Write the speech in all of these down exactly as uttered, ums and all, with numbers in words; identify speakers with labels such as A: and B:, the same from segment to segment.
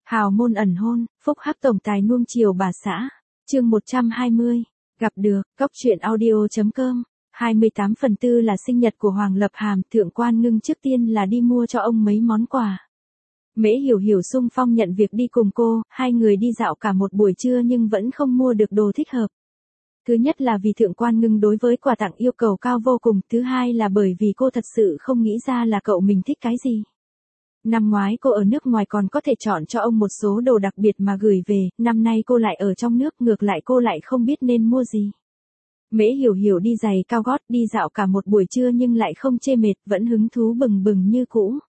A: Hào môn ẩn hôn, phúc hắc tổng tài nuông chiều bà xã. Chương một trăm hai mươi. Gặp được, cốc truyện audio chấm com. hai mươi tám phần tư là sinh nhật của Hoàng Lập Hàm, Thượng Quan Ngưng trước tiên là đi mua cho ông mấy món quà. Mễ Hiểu Hiểu xung phong nhận việc đi cùng cô, hai người đi dạo cả một buổi trưa nhưng vẫn không mua được đồ thích hợp. Thứ nhất là vì Thượng Quan Ngưng đối với quà tặng yêu cầu cao vô cùng, thứ hai là bởi vì cô thật sự không nghĩ ra là cậu mình thích cái gì. Năm ngoái cô ở nước ngoài còn có thể chọn cho ông một số đồ đặc biệt mà gửi về, năm nay cô lại ở trong nước, ngược lại cô lại không biết nên mua gì. Mễ Hiểu Hiểu đi giày cao gót đi dạo cả một buổi trưa nhưng lại không chê mệt, vẫn hứng thú bừng bừng như cũ.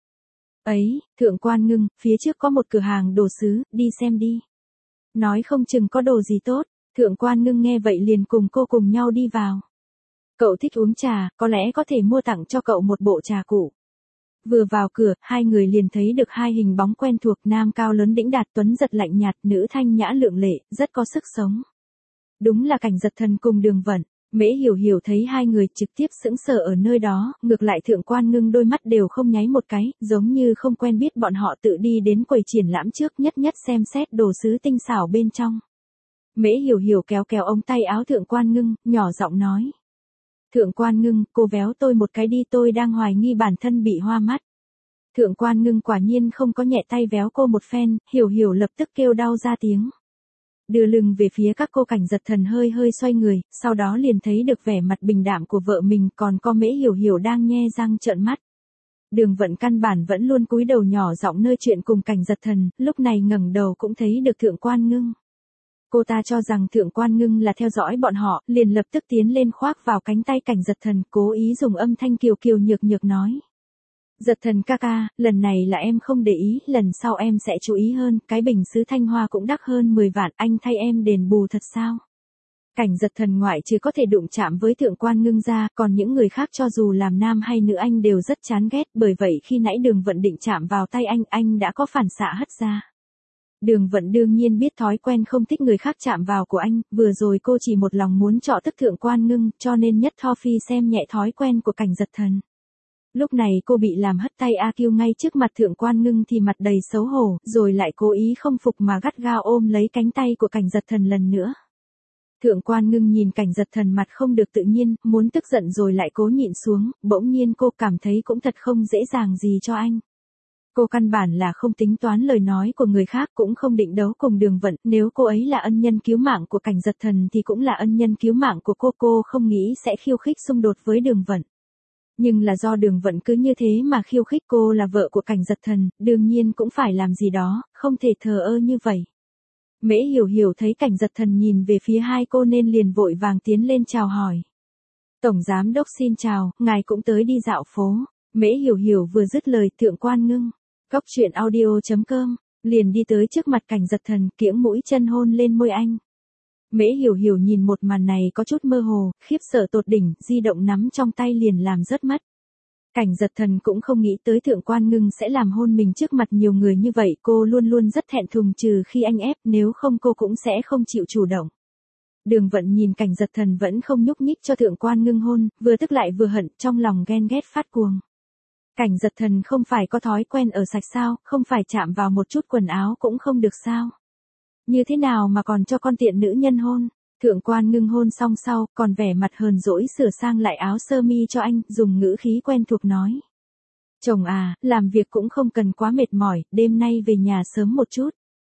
A: Ấy, Thượng Quan Ngưng, phía trước có một cửa hàng đồ sứ, đi xem đi. Nói không chừng có đồ gì tốt. Thượng Quan Ngưng nghe vậy liền cùng cô cùng nhau đi vào. Cậu thích uống trà, có lẽ có thể mua tặng cho cậu một bộ trà cụ. Vừa vào cửa, hai người liền thấy được hai hình bóng quen thuộc, nam cao lớn đĩnh đạt tuấn giật lạnh nhạt, nữ thanh nhã lượng lệ, rất có sức sống. Đúng là Cảnh Giật Thần cùng Đường Vận. Mễ Hiểu Hiểu thấy hai người trực tiếp sững sờ ở nơi đó, ngược lại Thượng Quan Ngưng đôi mắt đều không nháy một cái, giống như không quen biết bọn họ tự đi đến quầy triển lãm trước, nhất nhất xem xét đồ sứ tinh xảo bên trong. Mễ Hiểu Hiểu kéo kéo ống tay áo Thượng Quan Ngưng, nhỏ giọng nói. Thượng Quan Ngưng, cô véo tôi một cái đi, tôi đang hoài nghi bản thân bị hoa mắt. Thượng Quan Ngưng quả nhiên không có nhẹ tay véo cô một phen, Hiểu Hiểu lập tức kêu đau ra tiếng. Đưa lưng về phía các cô, Cảnh Giật Thần hơi hơi xoay người, sau đó liền thấy được vẻ mặt bình đạm của vợ mình, còn có Mễ Hiểu Hiểu đang nhe răng trợn mắt. Đường Vận căn bản vẫn luôn cúi đầu nhỏ giọng nơi chuyện cùng Cảnh Giật Thần, lúc này ngẩng đầu cũng thấy được Thượng Quan Ngưng. Cô ta cho rằng Thượng Quan Ngưng là theo dõi bọn họ, liền lập tức tiến lên khoác vào cánh tay Cảnh Giật Thần, cố ý dùng âm thanh kiều kiều nhược nhược nói. Giật Thần ca ca, lần này là em không để ý, lần sau em sẽ chú ý hơn, cái bình sứ Thanh Hoa cũng đắt hơn mười vạn, anh thay em đền bù thật sao? Cảnh Giật Thần ngoại trừ có thể đụng chạm với Thượng Quan Ngưng ra, còn những người khác cho dù làm nam hay nữ anh đều rất chán ghét, bởi vậy khi nãy Đường Vận định chạm vào tay anh, anh đã có phản xạ hất ra. Đường Vận đương nhiên biết thói quen không thích người khác chạm vào của anh, vừa rồi cô chỉ một lòng muốn trọ tức Thượng Quan Ngưng, cho nên nhất Tho Phi xem nhẹ thói quen của Cảnh Giật Thần. Lúc này cô bị làm hất tay A Kiêu ngay trước mặt Thượng Quan Ngưng thì mặt đầy xấu hổ, rồi lại cố ý không phục mà gắt gao ôm lấy cánh tay của Cảnh Giật Thần lần nữa. Thượng Quan Ngưng nhìn Cảnh Giật Thần mặt không được tự nhiên, muốn tức giận rồi lại cố nhịn xuống, bỗng nhiên cô cảm thấy cũng thật không dễ dàng gì cho anh. Cô căn bản là không tính toán lời nói của người khác, cũng không định đấu cùng Đường Vận, nếu cô ấy là ân nhân cứu mạng của Cảnh Giật Thần thì cũng là ân nhân cứu mạng của cô, cô không nghĩ sẽ khiêu khích xung đột với Đường Vận. Nhưng là do Đường Vận cứ như thế mà khiêu khích, cô là vợ của Cảnh Giật Thần, đương nhiên cũng phải làm gì đó, không thể thờ ơ như vậy. Mễ Hiểu Hiểu thấy Cảnh Giật Thần nhìn về phía hai cô nên liền vội vàng tiến lên chào hỏi. Tổng Giám Đốc xin chào, ngài cũng tới đi dạo phố. Mễ Hiểu Hiểu vừa dứt lời, Thượng Quan Ngưng, cốc truyện audio chấm com, liền đi tới trước mặt Cảnh Giật Thần, kiễng mũi chân hôn lên môi anh. Mễ Hiểu Hiểu nhìn một màn này có chút mơ hồ, khiếp sợ tột đỉnh, di động nắm trong tay liền làm rớt mất. Cảnh Giật Thần cũng không nghĩ tới Thượng Quan Ngưng sẽ làm hôn mình trước mặt nhiều người như vậy, cô luôn luôn rất thẹn thùng, trừ khi anh ép, nếu không cô cũng sẽ không chịu chủ động. Đường Vận nhìn Cảnh Giật Thần vẫn không nhúc nhích cho Thượng Quan Ngưng hôn, vừa tức lại vừa hận, trong lòng ghen ghét phát cuồng. Cảnh Giật Thần không phải có thói quen ở sạch sao, không phải chạm vào một chút quần áo cũng không được sao? Như thế nào mà còn cho con tiện nữ nhân hôn? Thượng Quan Ngưng hôn xong sau, còn vẻ mặt hờn dỗi sửa sang lại áo sơ mi cho anh, dùng ngữ khí quen thuộc nói. Chồng à, làm việc cũng không cần quá mệt mỏi, đêm nay về nhà sớm một chút.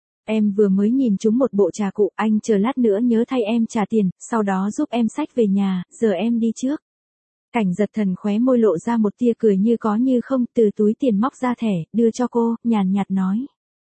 A: Em vừa mới nhìn trúng một bộ trà cụ, anh chờ lát nữa nhớ thay em trả tiền, sau đó giúp em xách về nhà, giờ em đi trước. Cảnh Giật Thần khóe môi lộ ra một tia cười như có như không, từ túi tiền móc ra thẻ, đưa cho cô, nhàn nhạt nói.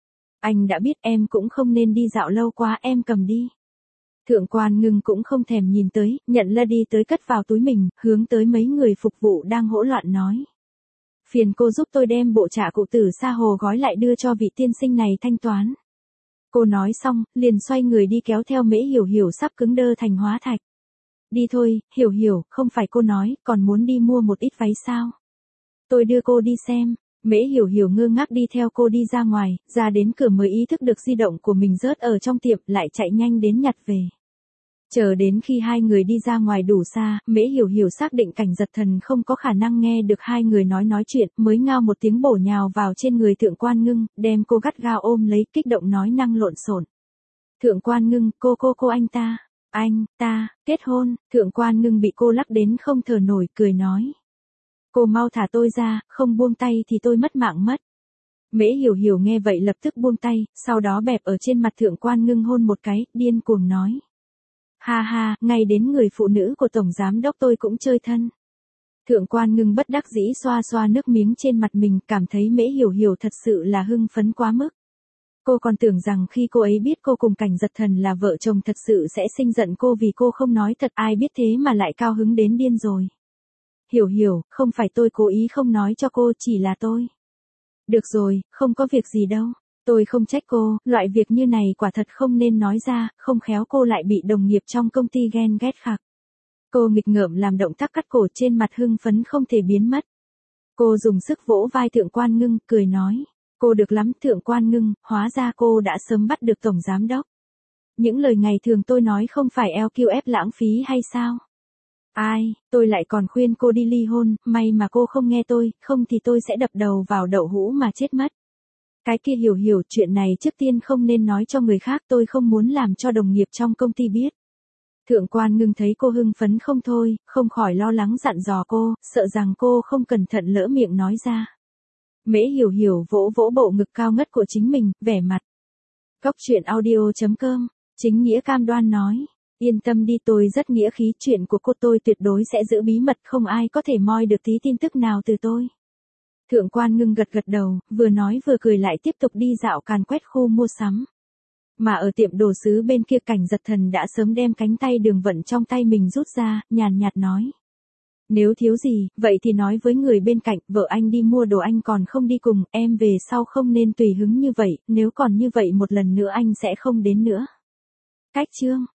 A: Anh đã biết em cũng không nên đi dạo lâu quá, em cầm đi. Thượng Quan Ngưng cũng không thèm nhìn tới, nhận là đi tới cất vào túi mình, hướng tới mấy người phục vụ đang hỗn loạn nói. Phiền cô giúp tôi đem bộ trà cụ từ Sa Hồ gói lại đưa cho vị tiên sinh này thanh toán. Cô nói xong, liền xoay người đi kéo theo Mễ Hiểu Hiểu sắp cứng đơ thành hóa thạch. Đi thôi, Hiểu Hiểu, không phải cô nói, còn muốn đi mua một ít váy sao? Tôi đưa cô đi xem. Mễ Hiểu Hiểu ngơ ngác đi theo cô đi ra ngoài, ra đến cửa mới ý thức được di động của mình rớt ở trong tiệm, lại chạy nhanh đến nhặt về. Chờ đến khi hai người đi ra ngoài đủ xa, Mễ Hiểu Hiểu xác định Cảnh Giật Thần không có khả năng nghe được hai người nói nói chuyện, mới ngao một tiếng bổ nhào vào trên người Thượng Quan Ngưng, đem cô gắt gao ôm lấy, kích động nói năng lộn xộn. Thượng Quan Ngưng, cô cô cô anh ta, anh, ta, kết hôn, Thượng Quan Ngưng bị cô lắc đến không thở nổi, cười nói. Cô mau thả tôi ra, không buông tay thì tôi mất mạng mất. Mễ Hiểu Hiểu nghe vậy lập tức buông tay, sau đó bẹp ở trên mặt Thượng Quan Ngưng hôn một cái, điên cuồng nói. Ha ha, ngay đến người phụ nữ của Tổng Giám Đốc tôi cũng chơi thân. Thượng Quan Ngưng bất đắc dĩ xoa xoa nước miếng trên mặt mình, cảm thấy Mễ Hiểu Hiểu thật sự là hưng phấn quá mức. Cô còn tưởng rằng khi cô ấy biết cô cùng Cảnh Giật Thần là vợ chồng thật sự sẽ sinh giận cô vì cô không nói thật, ai biết thế mà lại cao hứng đến điên rồi. Hiểu Hiểu, không phải tôi cố ý không nói cho cô, chỉ là tôi. Được rồi, không có việc gì đâu. Tôi không trách cô, loại việc như này quả thật không nên nói ra, không khéo cô lại bị đồng nghiệp trong công ty ghen ghét khạc. Cô nghịch ngợm làm động tác cắt cổ, trên mặt hưng phấn không thể biến mất. Cô dùng sức vỗ vai Thượng Quan Ngưng, cười nói. Cô được lắm Thượng Quan Ngưng, hóa ra cô đã sớm bắt được Tổng Giám Đốc. Những lời ngày thường tôi nói không phải eo kiu ép lãng phí hay sao? Ai, tôi lại còn khuyên cô đi ly hôn, may mà cô không nghe tôi, không thì tôi sẽ đập đầu vào đậu hũ mà chết mất. Cái kia Hiểu Hiểu, chuyện này trước tiên không nên nói cho người khác, tôi không muốn làm cho đồng nghiệp trong công ty biết. Thượng Quan Ngưng thấy cô hưng phấn không thôi, không khỏi lo lắng dặn dò cô, sợ rằng cô không cẩn thận lỡ miệng nói ra. Mễ Hiểu Hiểu vỗ vỗ bộ ngực cao ngất của chính mình, vẻ mặt. Cóc truyện audio chấm com, chính nghĩa cam đoan nói. Yên tâm đi, tôi rất nghĩa khí, chuyện của cô tôi tuyệt đối sẽ giữ bí mật, không ai có thể moi được tí tin tức nào từ tôi. Thượng Quan Ngưng gật gật đầu, vừa nói vừa cười, lại tiếp tục đi dạo càn quét khu mua sắm. Mà ở tiệm đồ sứ bên kia, Cảnh Giật Thần đã sớm đem cánh tay Đường Vận trong tay mình rút ra, nhàn nhạt nói. Nếu thiếu gì, vậy thì nói với người bên cạnh, vợ anh đi mua đồ anh còn không đi cùng, em về sau không nên tùy hứng như vậy, nếu còn như vậy một lần nữa anh sẽ không đến nữa. Cách chương